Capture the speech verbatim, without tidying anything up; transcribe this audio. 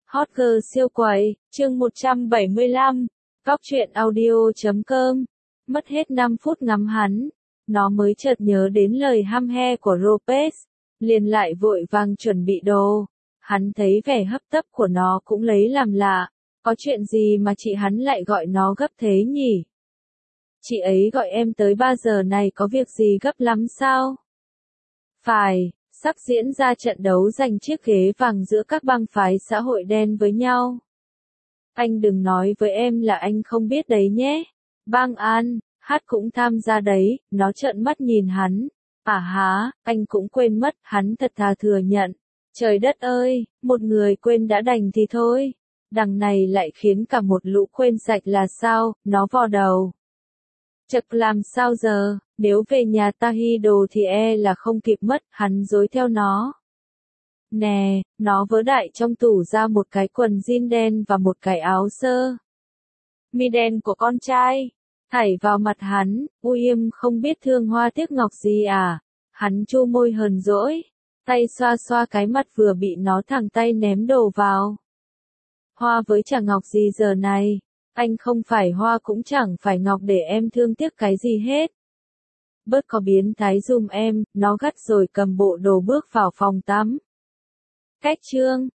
Hot girl siêu quầy, chương một trăm bảy mươi lăm, Góc truyện audio chấm com. Mất hết năm phút ngắm hắn, nó mới chợt nhớ đến lời hăm he của Lopez, liền lại vội vàng chuẩn bị đồ. Hắn thấy vẻ hấp tấp của nó cũng lấy làm lạ, có chuyện gì mà chị hắn lại gọi nó gấp thế nhỉ? Chị ấy gọi em tới ba giờ này có việc gì gấp lắm sao? Phải, sắp diễn ra trận đấu giành chiếc ghế vàng giữa các bang phái xã hội đen với nhau. Anh đừng nói với em là anh không biết đấy nhé. Bang An, hát cũng tham gia đấy, nó trợn mắt nhìn hắn. À há, anh cũng quên mất, hắn thật thà thừa nhận. Trời đất ơi, một người quên đã đành thì thôi. Đằng này lại khiến cả một lũ quên sạch là sao, nó vò đầu. Chật làm sao giờ, nếu về nhà Tahido thì e là không kịp mất, hắn dối theo nó. Nè, nó vớ đại trong tủ ra một cái quần jean đen và một cái áo sơ mi đen của con trai, thảy vào mặt hắn. William không biết thương hoa tiếc ngọc gì à? Hắn chu môi hờn dỗi, tay xoa xoa cái mặt vừa bị nó thẳng tay ném đồ vào. Hoa với chả ngọc gì giờ này, anh không phải hoa cũng chẳng phải ngọc để em thương tiếc cái gì hết. Bớt có biến thái dùm em, nó gắt rồi cầm bộ đồ bước vào phòng tắm. Cách chương